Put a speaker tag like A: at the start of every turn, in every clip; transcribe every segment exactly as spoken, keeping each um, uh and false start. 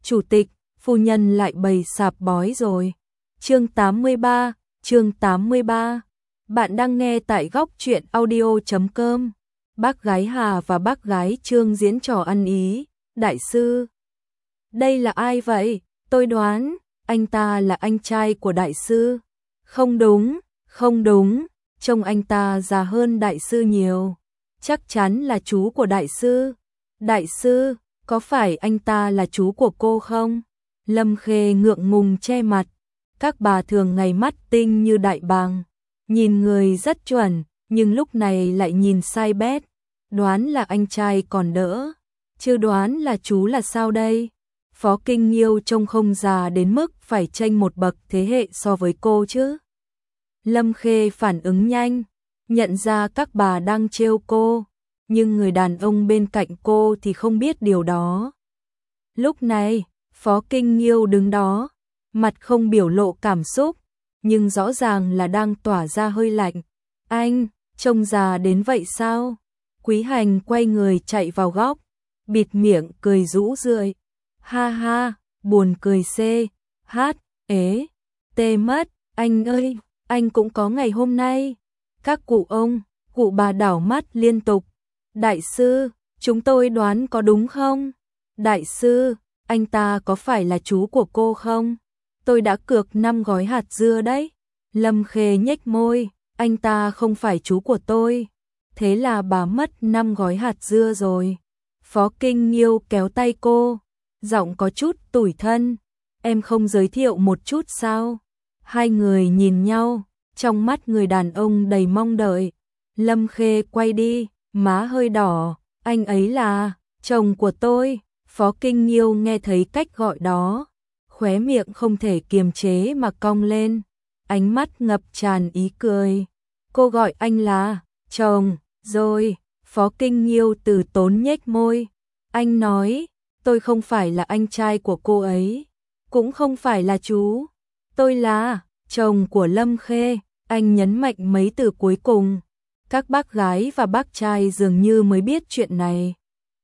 A: chủ tịch, phu nhân lại bày sạp bói rồi. Chương tám mươi ba, chương tám mươi ba. Bạn đang nghe tại góc truyện audio chấm com. Bác gái Hà và bác gái Trương diễn trò ăn ý. Đại sư, đây là ai vậy? Tôi đoán, anh ta là anh trai của đại sư. Không đúng, không đúng, trông anh ta già hơn đại sư nhiều. Chắc chắn là chú của đại sư. Đại sư, có phải anh ta là chú của cô không? Lâm Khê ngượng ngùng che mặt. Các bà thường ngày mắt tinh như đại bàng, nhìn người rất chuẩn, nhưng lúc này lại nhìn sai bét. Đoán là anh trai còn đỡ, chứ đoán là chú là sao đây? Phó Kinh Nghiêu trông không già đến mức phải chênh một bậc thế hệ so với cô chứ. Lâm Khê phản ứng nhanh, nhận ra các bà đang trêu cô, nhưng người đàn ông bên cạnh cô thì không biết điều đó. Lúc này, Phó Kinh Nghiêu đứng đó, mặt không biểu lộ cảm xúc, nhưng rõ ràng là đang tỏa ra hơi lạnh. Anh, trông già đến vậy sao? Quý Hành quay người chạy vào góc, bịt miệng cười rũ rượi. Ha ha, buồn cười xê, hát, ế, tê mất, anh ơi, anh cũng có ngày hôm nay. Các cụ ông, cụ bà đảo mắt liên tục. Đại sư, chúng tôi đoán có đúng không? Đại sư, anh ta có phải là chú của cô không? Tôi đã cược năm gói hạt dưa đấy. Lâm Khê nhếch môi, anh ta không phải chú của tôi. Thế là bà mất năm gói hạt dưa rồi. Phó Kinh Nghiêu kéo tay cô, giọng có chút tủi thân. Em không giới thiệu một chút sao? Hai người nhìn nhau, trong mắt người đàn ông đầy mong đợi. Lâm Khê quay đi, má hơi đỏ. Anh ấy là chồng của tôi. Phó Kinh Nghiêu nghe thấy cách gọi đó, khóe miệng không thể kiềm chế mà cong lên, ánh mắt ngập tràn ý cười. Cô gọi anh là chồng rồi. Phó Kinh Nghiêu từ tốn nhếch môi. Anh nói, tôi không phải là anh trai của cô ấy, cũng không phải là chú. Tôi là chồng của Lâm Khê. Anh nhấn mạnh mấy từ cuối cùng. Các bác gái và bác trai dường như mới biết chuyện này,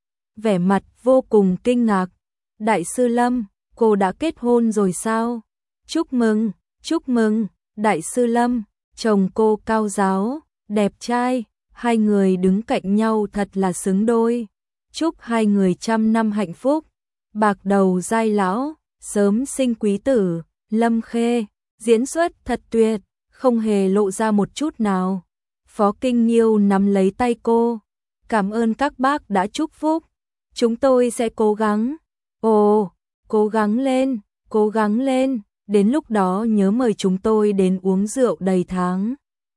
A: vẻ mặt vô cùng kinh ngạc. Đại sư Lâm, cô đã kết hôn rồi sao? Chúc mừng, chúc mừng, Đại sư Lâm, chồng cô cao ráo, đẹp trai, hai người đứng cạnh nhau thật là xứng đôi. Chúc hai người trăm năm hạnh phúc, bạc đầu giai lão, sớm sinh quý tử. Lâm Khê, diễn xuất thật tuyệt, không hề lộ ra một chút nào. Phó Kinh Nghiêu nắm lấy tay cô, cảm ơn các bác đã chúc phúc. Chúng tôi sẽ cố gắng. Ồ, cố gắng lên, cố gắng lên, đến lúc đó nhớ mời chúng tôi đến uống rượu đầy tháng.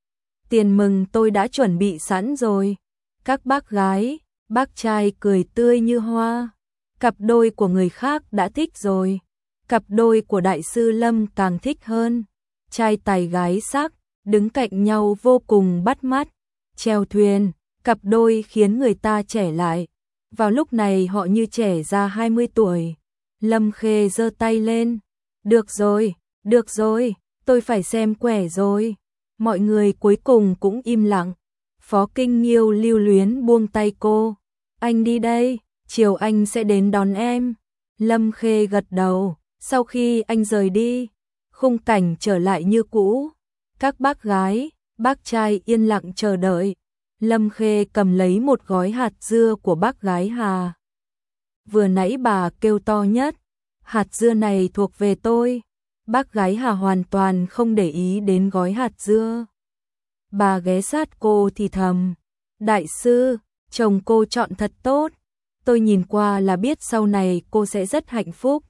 A: Tiền mừng tôi đã chuẩn bị sẵn rồi. Các bác gái, bác trai cười tươi như hoa. Cặp đôi của người khác đã thích rồi, cặp đôi của Đại sư Lâm càng thích hơn. Trai tài gái sắc, đứng cạnh nhau vô cùng bắt mắt. Chèo thuyền, cặp đôi khiến người ta trẻ lại. Vào lúc này họ như trẻ ra hai mươi tuổi. Lâm Khê giơ tay lên. Được rồi, được rồi, tôi phải xem quẻ rồi. Mọi người cuối cùng cũng im lặng. Phó Kinh Nghiêu lưu luyến buông tay cô. Anh đi đây, chiều anh sẽ đến đón em. Lâm Khê gật đầu. Sau khi anh rời đi, khung cảnh trở lại như cũ. Các bác gái, bác trai yên lặng chờ đợi. Lâm Khê cầm lấy một gói hạt dưa của bác gái Hà. Vừa nãy bà kêu to nhất, hạt dưa này thuộc về tôi. Bác gái Hà hoàn toàn không để ý đến gói hạt dưa. Bà ghé sát cô thì thầm, đại sư, chồng cô chọn thật tốt. Tôi nhìn qua là biết sau này cô sẽ rất hạnh phúc.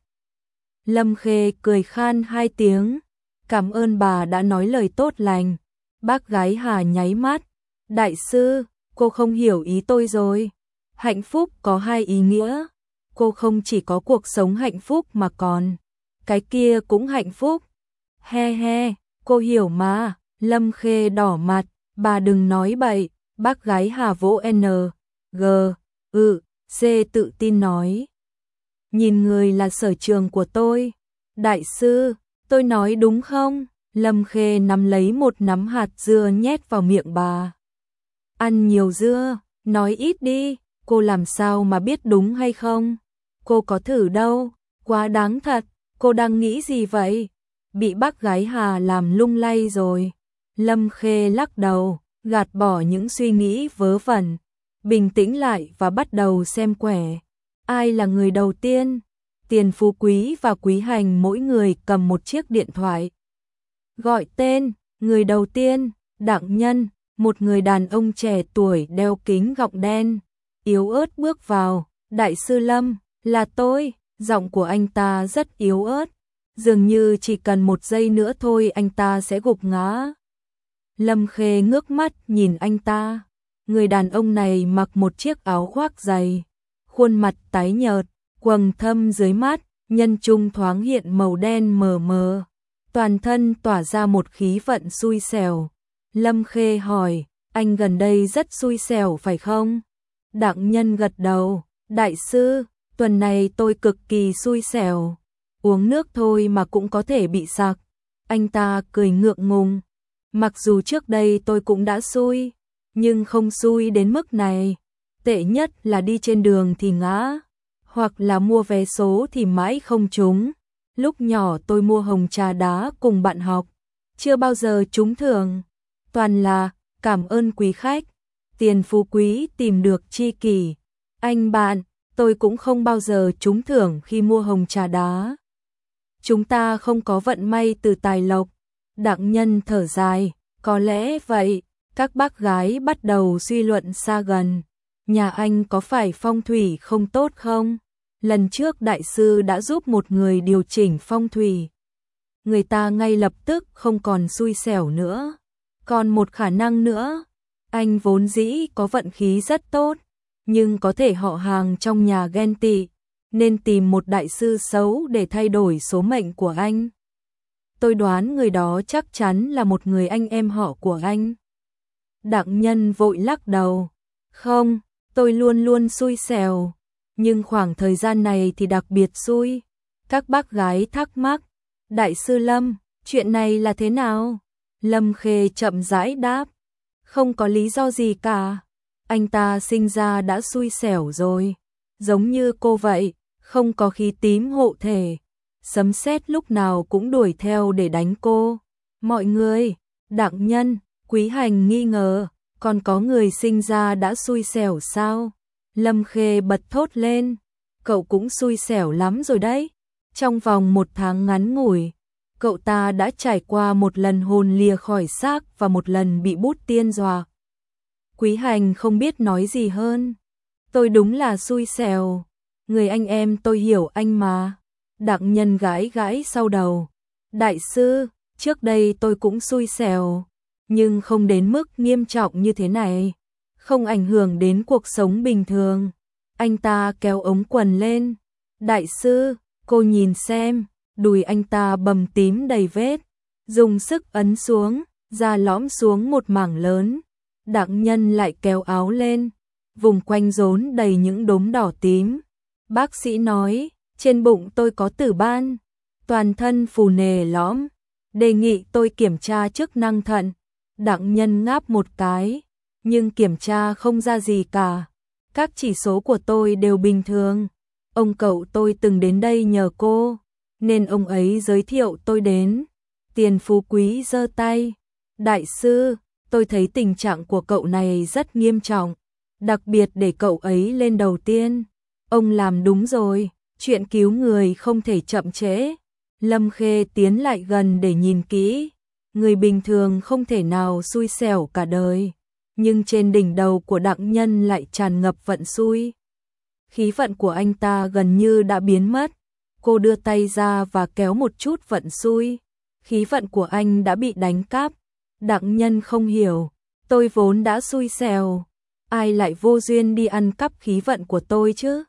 A: Lâm Khê cười khan hai tiếng, cảm ơn bà đã nói lời tốt lành. Bác gái Hà nháy mắt. Đại sư, cô không hiểu ý tôi rồi. Hạnh phúc có hai ý nghĩa. Cô không chỉ có cuộc sống hạnh phúc mà còn cái kia cũng hạnh phúc. He he, cô hiểu mà. Lâm Khê đỏ mặt. Bà đừng nói bậy. Bác gái Hà vỗ N, G, Ừ, C tự tin nói. Nhìn người là sở trường của tôi. Đại sư, tôi nói đúng không? Lâm Khê nắm lấy một nắm hạt dưa nhét vào miệng bà. Ăn nhiều dưa, nói ít đi, cô làm sao mà biết đúng hay không? Cô có thử đâu, Quá đáng thật, cô đang nghĩ gì vậy? Bị bác gái Hà làm lung lay rồi. Lâm Khê lắc đầu, gạt bỏ những suy nghĩ vớ vẩn, bình tĩnh lại và bắt đầu xem quẻ. Ai là người đầu tiên? Tiền Phú Quý và Quý Hành mỗi người cầm một chiếc điện thoại. Gọi tên, người đầu tiên, Đặng Nhân, một người đàn ông trẻ tuổi đeo kính gọng đen, yếu ớt bước vào. Đại sư Lâm, là tôi. Giọng của anh ta rất yếu ớt, dường như chỉ cần một giây nữa thôi anh ta sẽ gục ngã. Lâm Khê ngước mắt nhìn anh ta. Người đàn ông này mặc một chiếc áo khoác dày, khuôn mặt tái nhợt, quầng thâm dưới mắt, nhân trung thoáng hiện màu đen mờ mờ, toàn thân tỏa ra một khí vận xui xẻo. Lâm Khê hỏi, anh gần đây rất xui xẻo phải không? Đặng Nhân gật đầu, đại sư, tuần này tôi cực kỳ xui xẻo, uống nước thôi mà cũng có thể bị sặc. Anh ta cười ngượng ngùng, mặc dù trước đây tôi cũng đã xui, nhưng không xui đến mức này. Tệ nhất là đi trên đường thì ngã, hoặc là mua vé số thì mãi không trúng. Lúc nhỏ tôi mua hồng trà đá cùng bạn học, chưa bao giờ trúng thưởng, toàn là cảm ơn quý khách. Tiền Phú Quý tìm được tri kỷ. Anh bạn, tôi cũng không bao giờ trúng thưởng khi mua hồng trà đá. Chúng ta không có vận may từ tài lộc. Đặng Nhân thở dài, có lẽ vậy. Các bác gái bắt đầu suy luận xa gần. Nhà anh có phải phong thủy không tốt không? Lần trước đại sư đã giúp một người điều chỉnh phong thủy. Người ta ngay lập tức không còn xui xẻo nữa. Còn một khả năng nữa, anh vốn dĩ có vận khí rất tốt, nhưng có thể họ hàng trong nhà ghen tị, nên tìm một đại sư xấu để thay đổi số mệnh của anh. Tôi đoán người đó chắc chắn là một người anh em họ của anh. Đặng Nhân vội lắc đầu. Không, tôi luôn luôn xui xẻo, nhưng khoảng thời gian này thì đặc biệt xui. Các bác gái thắc mắc, đại sư Lâm, chuyện này là thế nào? Lâm Khê chậm rãi đáp, không có lý do gì cả. Anh ta sinh ra đã xui xẻo rồi, giống như cô vậy, không có khí tím hộ thể. Sấm sét lúc nào cũng đuổi theo để đánh cô. Mọi người, Đặng Nhân, Quý Hành nghi ngờ, còn có người sinh ra đã xui xẻo sao? Lâm Khê bật thốt lên, cậu cũng xui xẻo lắm rồi đấy. Trong vòng một tháng ngắn ngủi, cậu ta đã trải qua một lần hồn lìa khỏi xác và một lần bị bút tiên dọa. Quý Hành không biết nói gì hơn. Tôi đúng là xui xẻo. Người anh em tôi hiểu anh mà. Đặng Nhân gãi gãi sau đầu. Đại sư, trước đây tôi cũng xui xẻo, nhưng không đến mức nghiêm trọng như thế này. Không ảnh hưởng đến cuộc sống bình thường. Anh ta kéo ống quần lên. Đại sư, cô nhìn xem, đùi anh ta bầm tím đầy vết. Dùng sức ấn xuống, da lõm xuống một mảng lớn. Đặng Nhân lại kéo áo lên, vùng quanh rốn đầy những đốm đỏ tím. Bác sĩ nói, trên bụng tôi có tử ban, toàn thân phù nề lõm, đề nghị tôi kiểm tra chức năng thận. Đặng Nhân ngáp một cái, nhưng kiểm tra không ra gì cả. Các chỉ số của tôi đều bình thường. Ông cậu tôi từng đến đây nhờ cô, nên ông ấy giới thiệu tôi đến. Tiền Phú Quý giơ tay. Đại sư, tôi thấy tình trạng của cậu này rất nghiêm trọng, đặc biệt để cậu ấy lên đầu tiên. Ông làm đúng rồi, chuyện cứu người không thể chậm trễ. Lâm Khê tiến lại gần để nhìn kỹ. Người bình thường không thể nào xui xẻo cả đời, nhưng trên đỉnh đầu của Đặng Nhân lại tràn ngập vận xui. Khí vận của anh ta gần như đã biến mất. Cô đưa tay ra và kéo một chút vận xui. Khí vận của anh đã bị đánh cắp. Đặng Nhân không hiểu, tôi vốn đã xui xẻo, ai lại vô duyên đi ăn cắp khí vận của tôi chứ?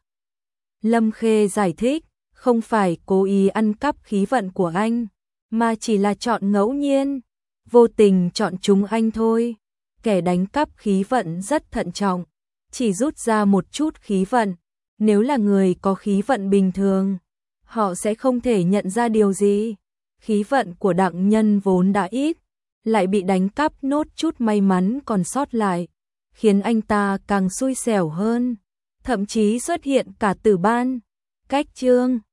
A: Lâm Khê giải thích, không phải cố ý ăn cắp khí vận của anh, mà chỉ là chọn ngẫu nhiên, vô tình chọn chúng anh thôi. Kẻ đánh cắp khí vận rất thận trọng, chỉ rút ra một chút khí vận. Nếu là người có khí vận bình thường, họ sẽ không thể nhận ra điều gì. Khí vận của Đặng Nhân vốn đã ít, lại bị đánh cắp nốt chút may mắn còn sót lại, khiến anh ta càng xui xẻo hơn, thậm chí xuất hiện cả tử ban. Cách chương